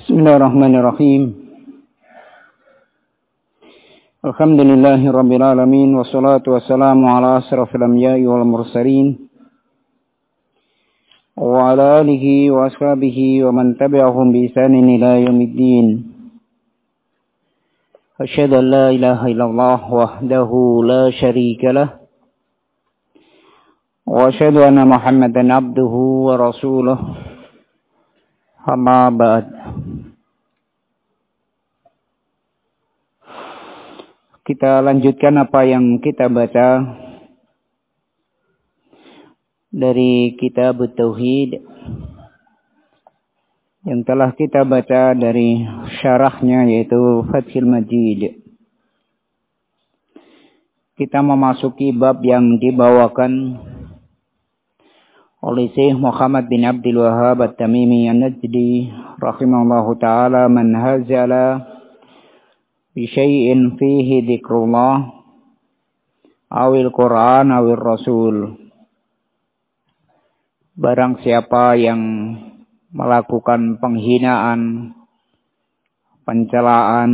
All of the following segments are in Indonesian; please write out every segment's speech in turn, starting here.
Bismillahirrahmanirrahim. Alhamdulillahirabbil alamin wassalatu wassalamu ala asrofil anbiya'i wal mursalin wa ala alihi wa ashabihi wa man tabi'ahum bi ihsanin ila yaumiddin. Asyhadu an la ilaha illallah wahdahu la syarika lah wa asyhadu anna Muhammadan abduhu wa rasuluh. Amma ba'd. Kita lanjutkan apa yang kita baca dari kitab Tauhid yang telah kita baca dari syarahnya, yaitu Fathul Majid. Kita memasuki bab yang dibawakan oleh Syekh Muhammad bin Abdul Wahhab At-Tamimi An-Najdi rahimahullahu ta'ala, man hazala bisyai'in fihi dzikrullah awil Qur'an awil Rasul. Barang siapa yang melakukan penghinaan, pencelaan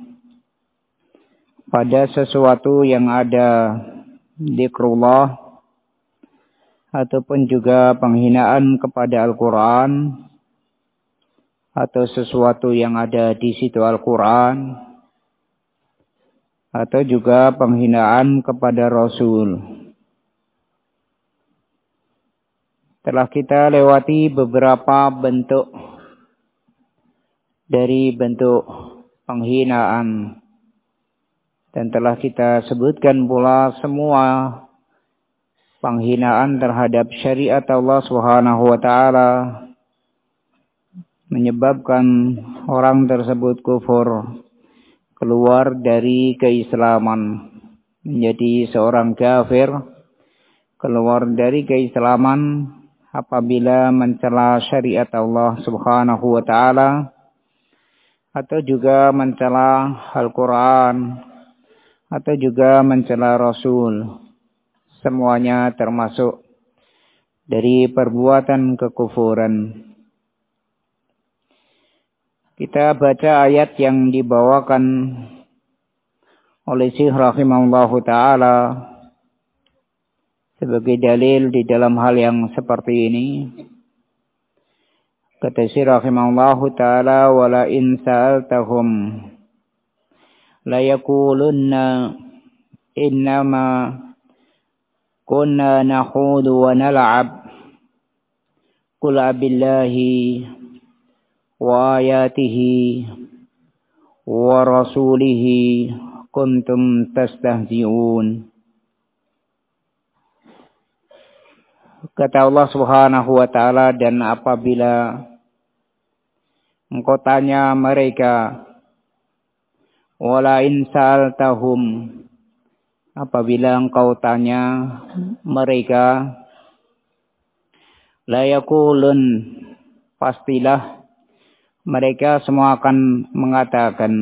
pada sesuatu yang ada dzikrullah, ataupun juga penghinaan kepada Al-Quran, atau sesuatu yang ada di situ Al-Quran, atau juga penghinaan kepada Rasul. Telah kita lewati beberapa bentuk dari bentuk penghinaan, dan telah kita sebutkan pula semua penghinaan terhadap syariat Allah Subhanahu wa ta'ala menyebabkan orang tersebut kufur, keluar dari keislaman, menjadi seorang kafir, keluar dari keislaman apabila mencela syariat Allah Subhanahu wa ta'ala, atau juga mencela Al-Quran, atau juga mencela Rasul. Semuanya termasuk dari perbuatan kekufuran. Kita baca ayat yang dibawakan oleh Syekh rahimahullahu ta'ala sebagai dalil di dalam hal yang seperti ini. Kata Syekh rahimahullahu ta'ala, wala in sa'altahum la yakulunna innama kunna nakhudu wa nal'ab qul abillahi wa ayatihi wa rasulihi kuntum tastahzi'un. Kata Allah Subhanahu wa ta'ala, dan apabila engkau tanya mereka, wala in sa'altahum, apabila engkau tanya mereka, la yakulun, pastilah mereka semua akan mengatakan,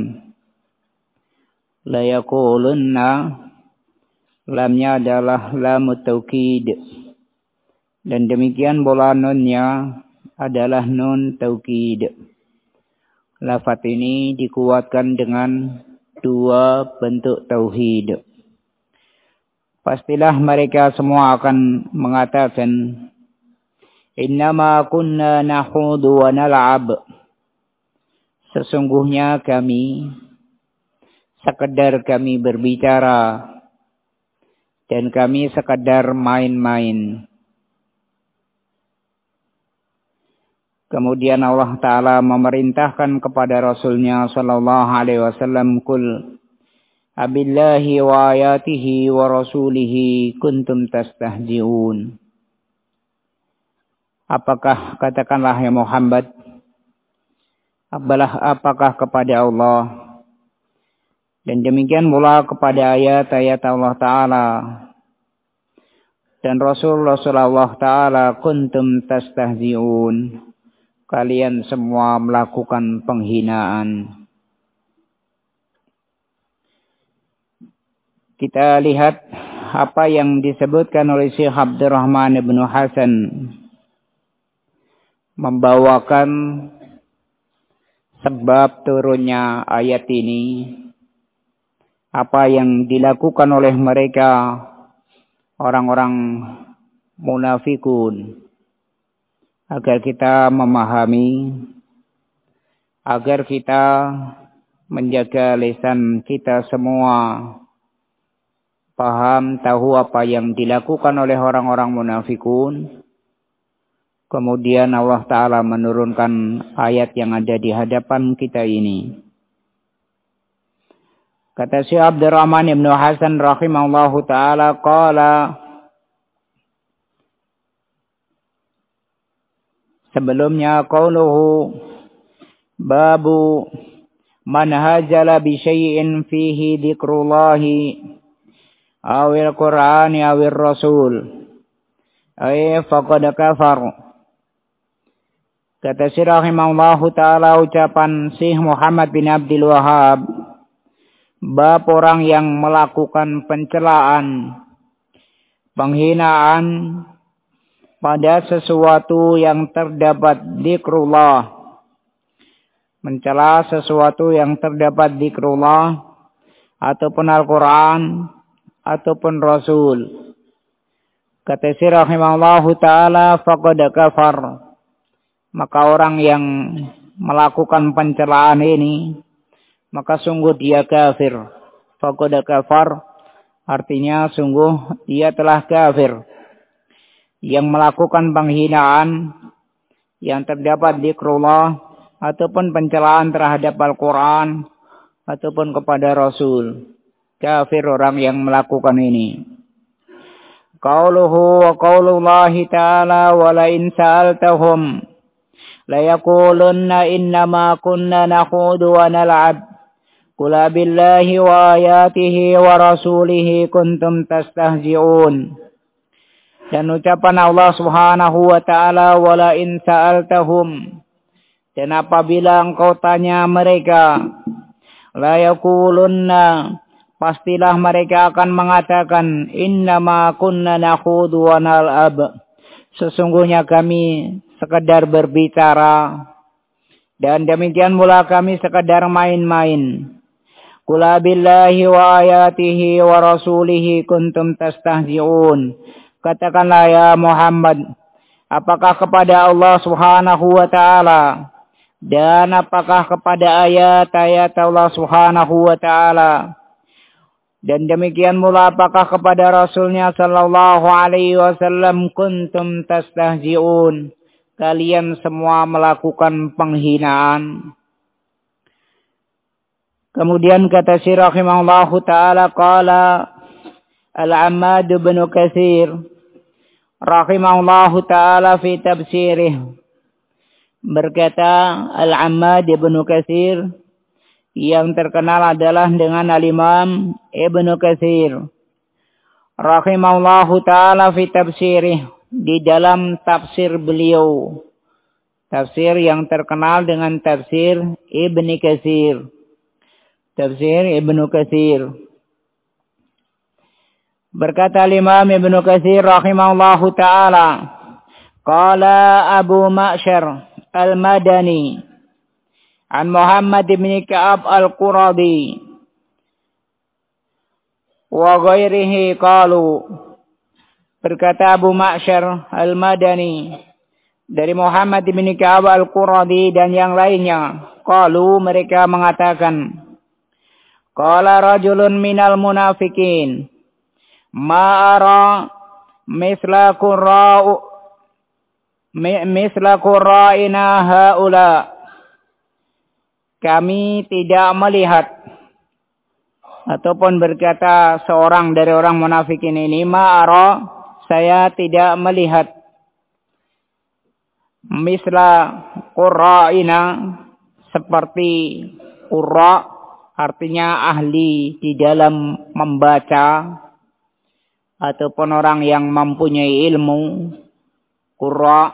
la yakulunna, lamnya adalah lamut taukid, dan demikian pula nunnya adalah nun taukid. Lafaz ini dikuatkan dengan dua bentuk tauhid. Pastilah mereka semua akan mengatakan, innama kunna nakhudu wa nal'ab, sesungguhnya kami sekedar kami berbicara dan kami sekedar main-main. Kemudian Allah Ta'ala memerintahkan kepada Rasulnya sallallahu alaihi wasallam, kul abillahi wa ayatihi wa rasulihi kuntum tastahzi'un. Apakah, katakanlah ya Muhammad, apakah kepada Allah dan demikian pula kepada ayat-ayat Allah Ta'ala dan Rasul-Rasul Allah Ta'ala, kuntum tastahzi'un, kalian semua melakukan penghinaan. Kita lihat apa yang disebutkan oleh Syekh Abdurrahman bin Hasan, membawakan sebab turunnya ayat ini, apa yang dilakukan oleh mereka orang-orang munafikun, agar kita memahami, agar kita menjaga lisan kita semua paham, tahu apa yang dilakukan oleh orang-orang munafikun. Kemudian Allah Ta'ala menurunkan ayat yang ada di hadapan kita ini. Kata Syekh Abdurrahman Ibn Hasan rahimahullahu ta'ala, qala, sebelumnya qauluhu babu man hajala bi syai'in fihi dzikrullahi awil qur'ani awil rasul ay faqad kafar. Kata Syekh rahimahullahu ta'ala, ucapan Syekh Muhammad bin Abdul Wahhab, bab orang yang melakukan pencelaan, penghinaan pada sesuatu yang terdapat dzikrullah, mencela sesuatu yang terdapat dzikrullah, ataupun Al-Quran, ataupun Rasul. Kata Syekh rahimahullahu ta'ala, faqad kafar. Maka orang yang melakukan pencelaan ini, maka sungguh dia kafir. Faqad kafar, artinya sungguh dia telah kafir. Yang melakukan penghinaan yang terdapat dzikrullah, ataupun pencelaan terhadap Al-Quran, ataupun kepada Rasul. Kafir orang yang melakukan ini. Qauluhu wa qaulullahi ta'ala wa la in sa'altahum la yaqulunna innama kunna nakhudu wa nal'ab qul billahi wa ayatihi wa rasulihi kuntum tastahzi'un. Dan ucapan Allah Subhanahu wa ta'ala, wa la in sa'altahum, dan apabila engkau tanya mereka, la yaqulunna, pastilah mereka akan mengatakan, innama kunna nakhudu wa nal'ab, sesungguhnya kami sekedar berbicara, dan demikian pula kami sekedar main-main. Qul billahi wa ayatihi wa rasulihi kuntum tastahzi'un. Katakanlah ya Muhammad, apakah kepada Allah Subhanahu wa ta'ala dan apakah kepada ayat-ayat Allah Subhanahu wa ta'ala, dan demikian pula apakah kepada Rasulnya sallallahu alaihi wasallam kuntum tastahzi'un, kalian semua melakukan penghinaan. Kemudian kata Syekh rahimahullahu ta'ala, qala Al-Ammad bin Katsir rahimahullahu ta'ala fi tafsirih, berkata Al-Ammad bin Katsir, yang terkenal adalah dengan Al-Imam Ibnu Katsir rahimahullahu ta'ala fi tafsirih, di dalam tafsir beliau, tafsir yang terkenal dengan tafsir Ibnu Katsir, tafsir Ibnu Katsir. Berkata Imam Ibnu Katsir rahimahullahu ta'ala, qala Abu Ma'syar al-Madani an Muhammad bin Ka'ab al-Quradi wa ghairihi qalu, berkata Abu Ma'syar al-Madani dari Muhammad bin Ka'ab al-Quradi dan yang lainnya, qalu, mereka mengatakan, qala rajulun minal munafikin ma ara misla qurra'ina haula, kami tidak melihat, ataupun berkata seorang dari orang munafikin ini, ma ara, saya tidak melihat, misla qurra'ina, seperti qurra, artinya ahli di dalam membaca, ataupun orang yang mempunyai ilmu. Qurra,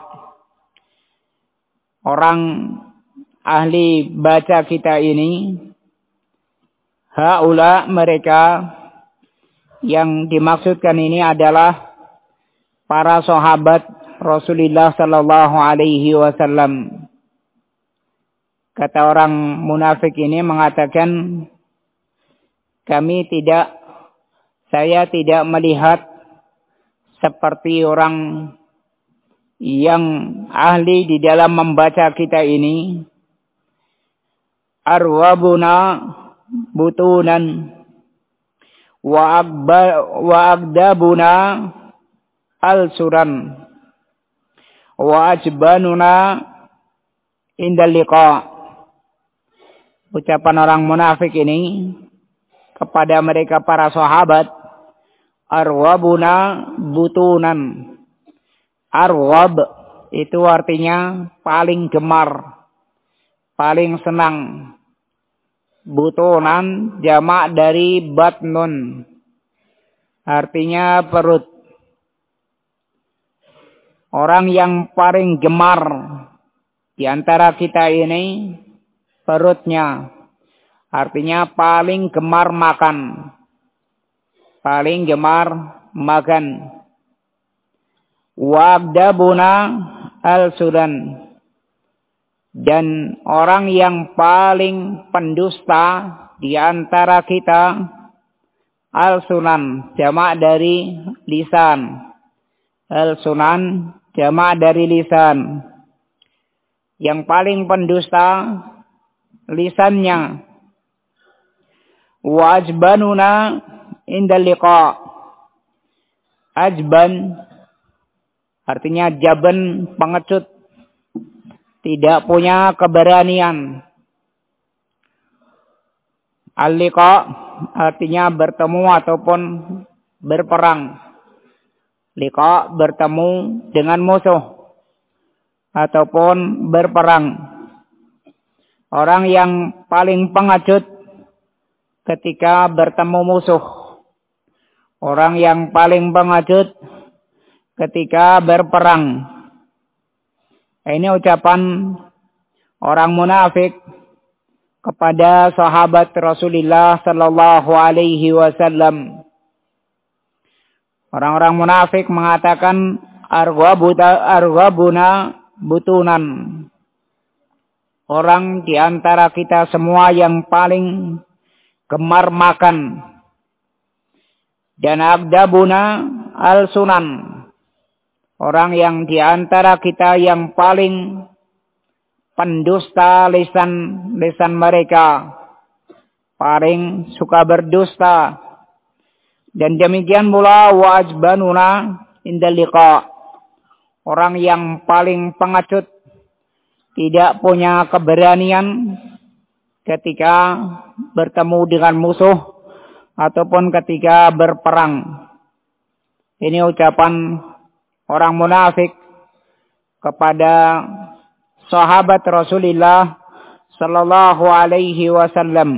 orang ahli baca kita ini. Haula, mereka, yang dimaksudkan ini adalah para sahabat Rasulullah sallallahu alaihi wasallam. Kata orang munafik ini mengatakan, saya tidak melihat seperti orang yang ahli di dalam membaca kita ini. Arwabuna butunan wa agdabuna al-suran wa ajbanuna indal liqa. Ucapan orang munafik ini kepada mereka para sahabat, arwabuna butunan. Arwab itu artinya paling gemar, paling senang. Butunan jamak dari batnun, artinya perut. Orang yang paling gemar di antara kita ini perutnya, artinya paling gemar makan, paling gemar makan. Wa'agdabuna al-sudan, dan orang yang paling pendusta di antara kita, al-sunan, jamak dari lisan. Al-sunan, jamak dari lisan. Yang paling pendusta lisannya. Wa ajbanuna indal liqa. Ajban artinya jaban, pengecut, tidak punya keberanian. Al-liqa artinya bertemu ataupun berperang. Liqa bertemu dengan musuh ataupun berperang. Orang yang paling pengecut ketika bertemu musuh. Orang yang paling pengecut ketika berperang. Ini ucapan orang munafik kepada sahabat Rasulullah sallallahu alaihi wasallam. Orang-orang munafik mengatakan arwabuna butunan. Orang di antara kita semua yang paling gemar makan. Dan agdabuna al-sunan. Orang yang di antara kita yang paling pendusta lisan mereka. Paling suka berdusta. Dan demikian pula wajbanuna indal liqa. Orang yang paling pengecut, tidak punya keberanian ketika bertemu dengan musuh ataupun ketika berperang. Ini ucapan orang munafik kepada sahabat Rasulullah sallallahu alaihi wasallam.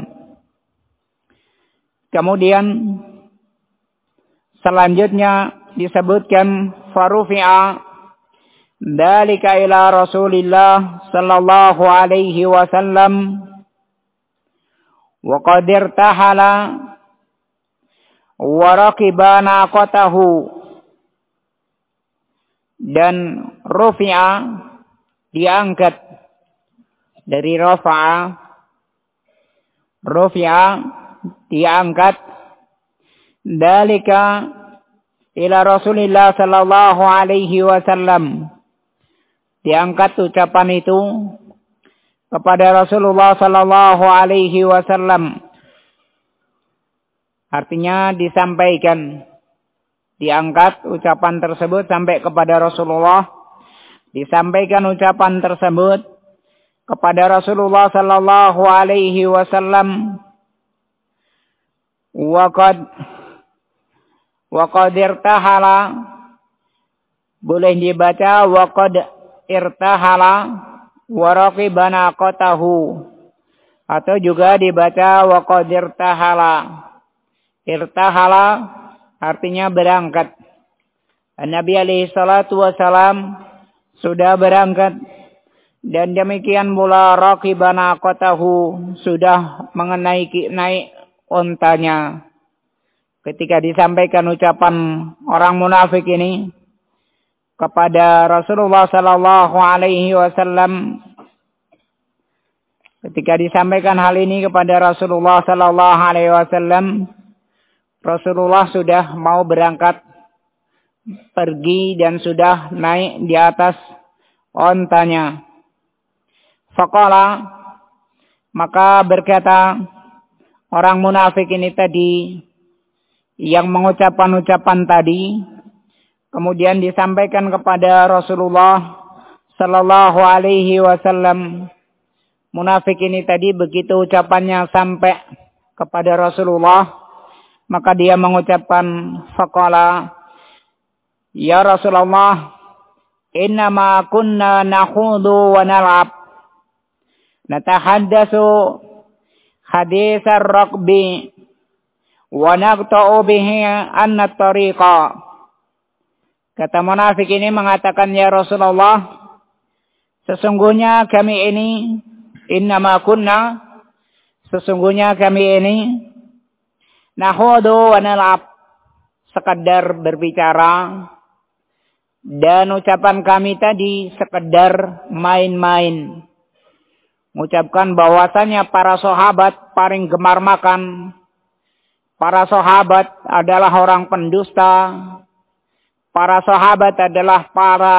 Kemudian selanjutnya disebutkan farufi'a dzalika ila Rasulillah sallallahu alaihi wasallam wa qad irtahala wa raqiba naqatahu. Dan rufi'a diangkat dari rafa'a. Rufi'a diangkat dalika ila Rasulillah sallallahu alaihi wasallam. Diangkat ucapan itu kepada Rasulullah sallallahu alaihi wasallam. Artinya disampaikan. Diangkat ucapan tersebut sampai kepada Rasulullah. Disampaikan ucapan tersebut kepada Rasulullah sallallahu alaihi wasallam. Wa qad irtahala, boleh dibaca wa qad irtahala wa raqiba naqatahu, atau juga dibaca wa qad irtahala. Irtahala artinya berangkat. Nabi alaihi salatu wasalam sudah berangkat. Dan demikian pula raqiba naqatahu, sudah naik ontanya. Ketika disampaikan ucapan orang munafik ini kepada Rasulullah sallallahu alaihi wasallam, Ketika disampaikan hal ini kepada Rasulullah sallallahu alaihi wasallam, Rasulullah sudah mau berangkat pergi dan sudah naik di atas ontanya. Faqala, maka berkata orang munafik ini tadi yang mengucapkan ucapan tadi, kemudian disampaikan kepada Rasulullah sallallahu alaihi wasallam. Munafik ini tadi begitu ucapannya sampai kepada Rasulullah, maka dia mengucapkan faqala, ya Rasulullah, innama kunna nakhudu wa nal'ab, natahaddatsu haditsar raqbi wa naqta'u bihi anna tariqa. Kata munafik ini mengatakan, ya Rasulullah, sesungguhnya kami ini, innama kunna, sesungguhnya kami ini, nakhudu wa nal'ab, sekedar berbicara, dan ucapan kami tadi sekedar main-main. Mengucapkan bahwasanya para sahabat paling gemar makan, para sahabat adalah orang pendusta, para sahabat adalah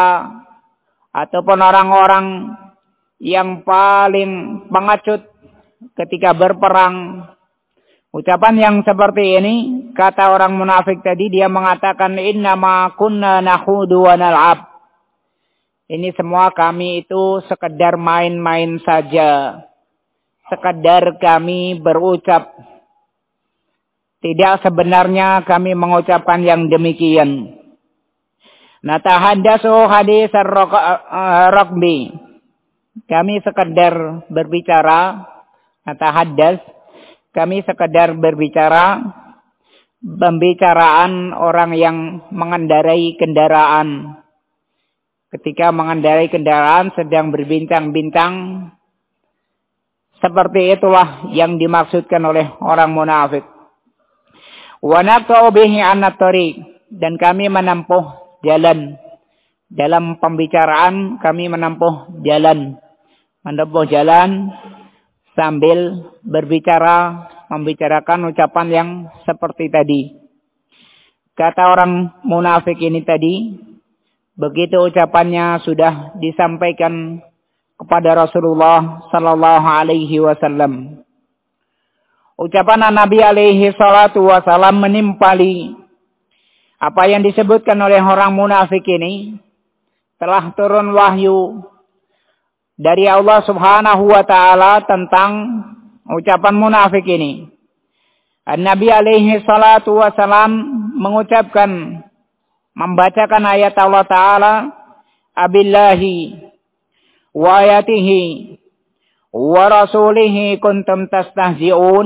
ataupun orang-orang yang paling pengecut ketika berperang. Ucapan yang seperti ini, kata orang munafik tadi, dia mengatakan innama kunna nakhudu wa nal'ab. Ini semua kami itu sekedar main-main saja. Sekedar kami berucap. Tidak sebenarnya kami mengucapkan yang demikian. Natahaddatsu haditsar raqbi. Kami sekedar berbicara. Natahaddas, kami sekedar berbicara, pembicaraan orang yang mengendarai kendaraan. Ketika mengendarai kendaraan sedang berbincang-bincang, seperti itulah yang dimaksudkan oleh orang munafik. Wa naqta'u bihi anat tariq, dan kami menempuh jalan. Dalam pembicaraan kami menempuh jalan. Menempuh jalan sambil berbicara, membicarakan ucapan yang seperti tadi. Kata orang munafik ini tadi, begitu ucapannya sudah disampaikan kepada Rasulullah sallallahu alaihi wasallam. Ucapan Nabi alaihi salatu wasallam menimpali apa yang disebutkan oleh orang munafik ini. Telah turun wahyu dari Allah subhanahu wa ta'ala tentang ucapan munafik ini. Nabi alaihi salatu wasalam mengucapkan, membacakan ayat Allah Ta'ala, abillahi wa ayatihi wa rasulihi kuntum tastahzi'un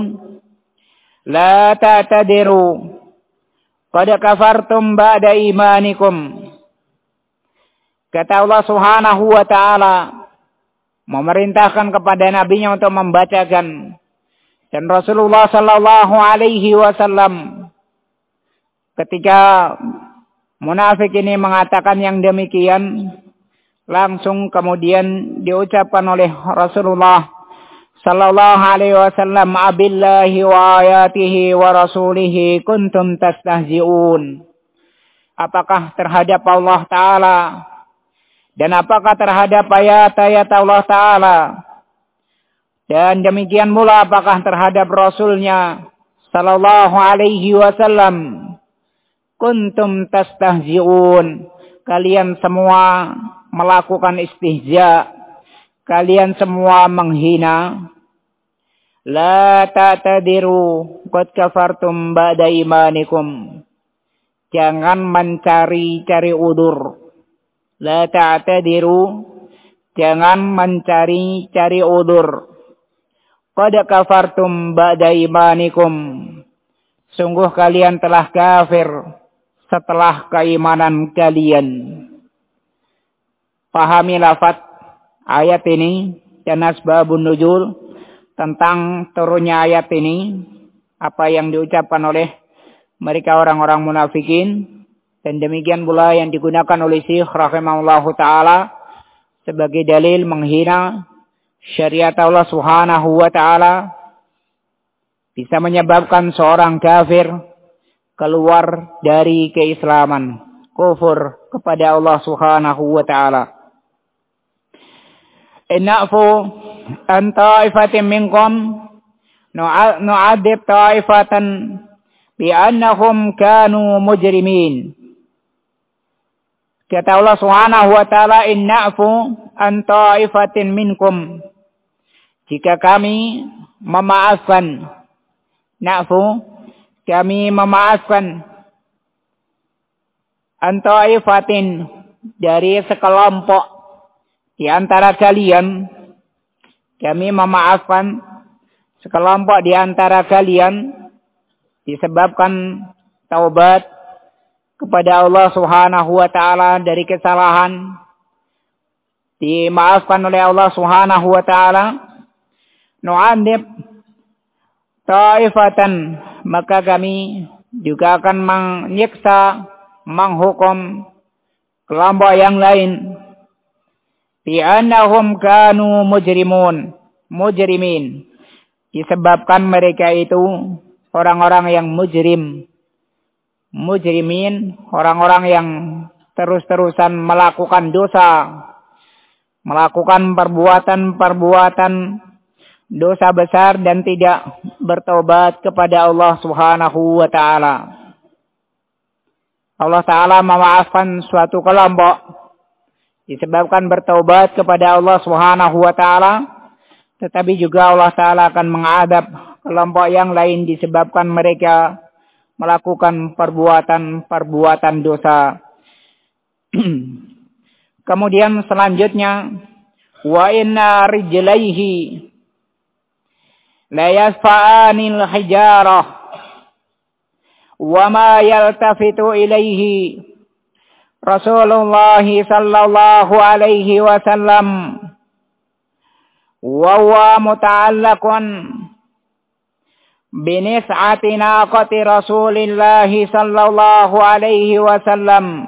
la ta'tadiru qad kafartum ba'da imanikum. Kata Allah subhanahu wa ta'ala, memerintahkan kepada nabinya untuk membacakan, dan Rasulullah sallallahu alaihi wasallam ketika munafik ini mengatakan yang demikian, langsung kemudian diucapkan oleh Rasulullah sallallahu alaihi wasallam, abillahi wa ayatihi wa rasulihi kuntum tastahzi'un. Apakah terhadap Allah Ta'ala dan apakah terhadap ayat-ayat Allah Ta'ala, dan demikian pula apakah terhadap Rasulnya sallallahu alaihi wasallam, kuntum tastahzi'un, kalian semua melakukan istihza, kalian semua menghina. La ta'tadiru qad kafartum ba'da imanikum, jangan mencari-cari udur. La ta'tadiru, jangan mencari-cari udur. Qad kafartum ba'da imanikum, sungguh kalian telah kafir setelah keimanan kalian. Pahami lafaz ayat ini dan asbabun nuzul, tentang turunnya ayat ini, apa yang diucapkan oleh mereka orang-orang munafikin. Dan demikian pula yang digunakan oleh Syekh rahimahullahu ta'ala sebagai dalil menghina syariat Allah Subhanahu wa taala bisa menyebabkan seorang kafir keluar dari keislaman, kufur kepada Allah Subhanahu wa taala. Innafu an ta'ifatin minkum nu'adzib ta'ifatan bi'annahum kanu mujrimin. Kata Allah Subhanahu wa taala, innafu an ta'ifatin minkum. Jika kami memaafkan, na'fu, kami memaafkan an ta'ifatin, dari sekelompok di antara kalian, kami memaafkan sekelompok di antara kalian disebabkan taubat kepada Allah Subhanahu wa taala dari kesalahan, dimaafkan oleh Allah Subhanahu wa taala. Nu'adzib ta'ifatan, maka kami juga akan menyiksa, menghukum kelompok yang lain. Bi'annahum kanu mujrimin, disebabkan mereka itu orang-orang yang mujrimin, orang-orang yang terus-terusan melakukan dosa, melakukan perbuatan dosa besar dan tidak bertobat kepada Allah Subhanahu wa taala. Allah taala memaafkan suatu kelompok disebabkan bertaubat kepada Allah Subhanahu wa taala, tetapi juga Allah taala akan mengadab kelompok yang lain disebabkan mereka melakukan perbuatan dosa. Kemudian selanjutnya, wa inna rijlaihi la yasfa'anil hijarah wa ma yaltafitu ilaihi Rasulullah sallallahu alaihi wasallam wa huwa muta'allaqun binis'ati naqati Rasulillah sallallahu alaihi wasallam.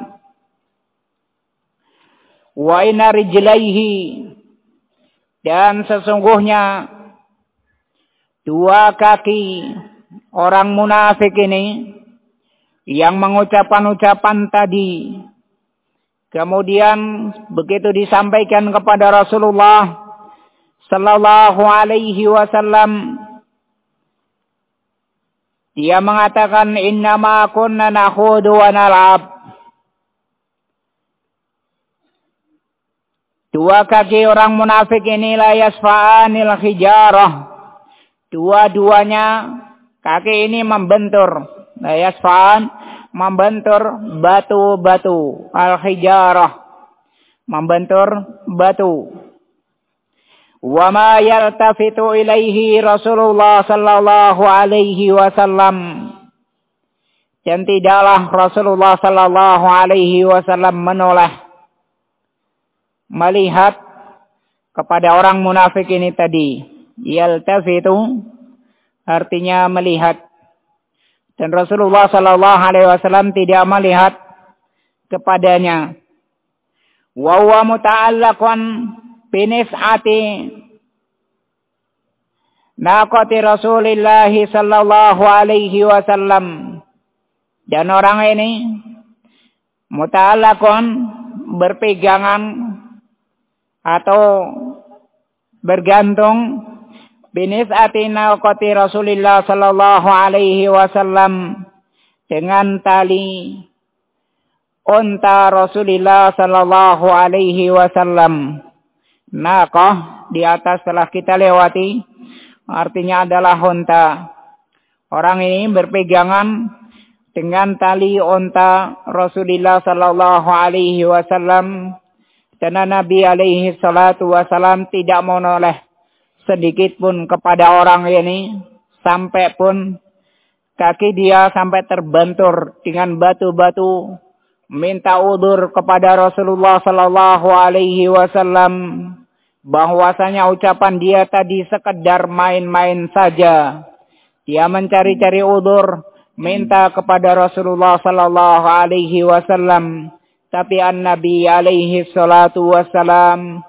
Wa inna rijlaihi, dan sesungguhnya dua kaki orang munafik ini yang mengucapkan ucapan tadi, kemudian begitu disampaikan kepada Rasulullah sallallahu alaihi wasallam, dia mengatakan innama kunna nakhudu wa nal'ab. Dua kaki orang munafik ini la yasfa'anil hijarah, dua-duanya kaki ini membentur, la yasfa'an, membentur batu-batu, al-hijarah, membentur batu. Wa ma yaltafitu ilaihi Rasulullah sallallahu alaihi wasallam, dan tidaklah Rasulullah sallallahu alaihi wasallam menoleh melihat kepada orang munafik ini tadi. Yaltafitu artinya melihat, dan Rasulullah sallallahu alaihi wasallam tidak melihat kepadanya. Wa huwa muta'allaqun binis'ati naqati Rasulillah sallallahu alaihi wasallam, dan orang ini muta'allaqun, berpegangan atau bergantung, binis'ati naqati Rasulillah sallallahu alaihi wasallam, dengan tali unta Rasulullah sallallahu alaihi wasallam. Naqah di atas telah kita lewati, artinya adalah unta. Orang ini berpegangan dengan tali unta Rasulullah sallallahu alaihi wasallam, dan Nabi alaihi salatu wasallam tidak menoleh sedikit pun kepada orang ini, sampai pun kaki dia sampai terbentur dengan batu-batu, minta udzur kepada Rasulullah sallallahu alaihi wasallam bahwasanya ucapan dia tadi sekedar main-main saja. Dia mencari-cari udzur, minta kepada Rasulullah sallallahu alaihi wasallam, tapi Nabi alaihi salatu wasallam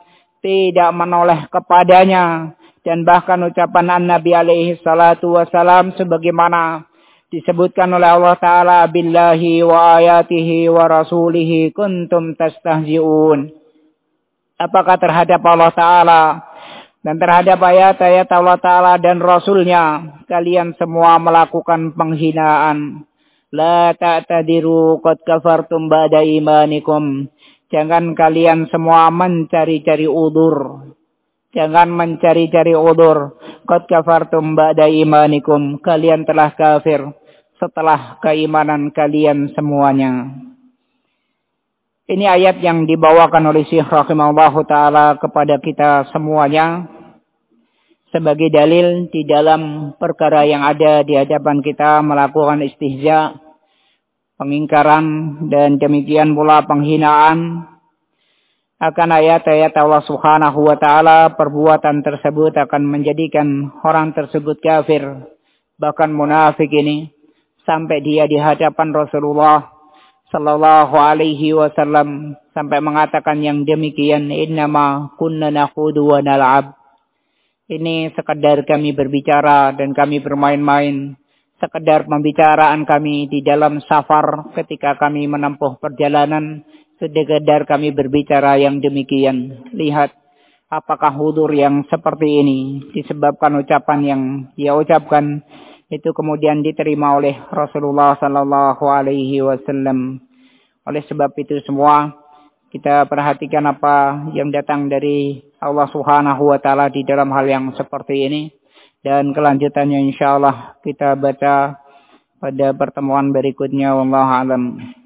tidak menoleh kepadanya. Dan bahkan ucapan Nabi alaihi salatu wasalam sebagaimana disebutkan oleh Allah Ta'ala, billahi wa ayatihi wa rasulihi kuntum tastahzi'un. Apakah terhadap Allah Ta'ala dan terhadap ayat-ayat Allah Ta'ala dan Rasulnya kalian semua melakukan penghinaan. La ta'tadiru qad kafartum ba'da imanikum. Jangan kalian semua mencari-cari udzur. Jangan mencari-cari udzur. Qad kafartum ba'da imanikum. Kalian telah kafir setelah keimanan kalian semuanya. Ini ayat yang dibawakan oleh Syekh rahimahullahu ta'ala kepada kita semuanya sebagai dalil di dalam perkara yang ada di hadapan kita melakukan istihza, pengingkaran, dan demikian pula penghinaan akan ayat-ayat Allah Subhanahu wa ta'ala. Perbuatan tersebut akan menjadikan orang tersebut kafir, bahkan munafik ini, sampai dia di hadapan Rasulullah sallallahu alaihi wasallam sampai mengatakan yang demikian, innama kunna nakhudu wa nal'ab. Ini sekedar kami berbicara dan kami bermain-main, sekedar pembicaraan kami di dalam safar ketika kami menempuh perjalanan, sekedar kami berbicara yang demikian. Lihat apakah hudur yang seperti ini disebabkan ucapan yang dia ucapkan itu kemudian diterima oleh Rasulullah sallallahu alaihi wasallam. Oleh sebab itu semua kita perhatikan apa yang datang dari Allah Subhanahu wa ta'ala di dalam hal yang seperti ini. Dan kelanjutannya insyaallah kita baca pada pertemuan berikutnya. Wallahu a'lam.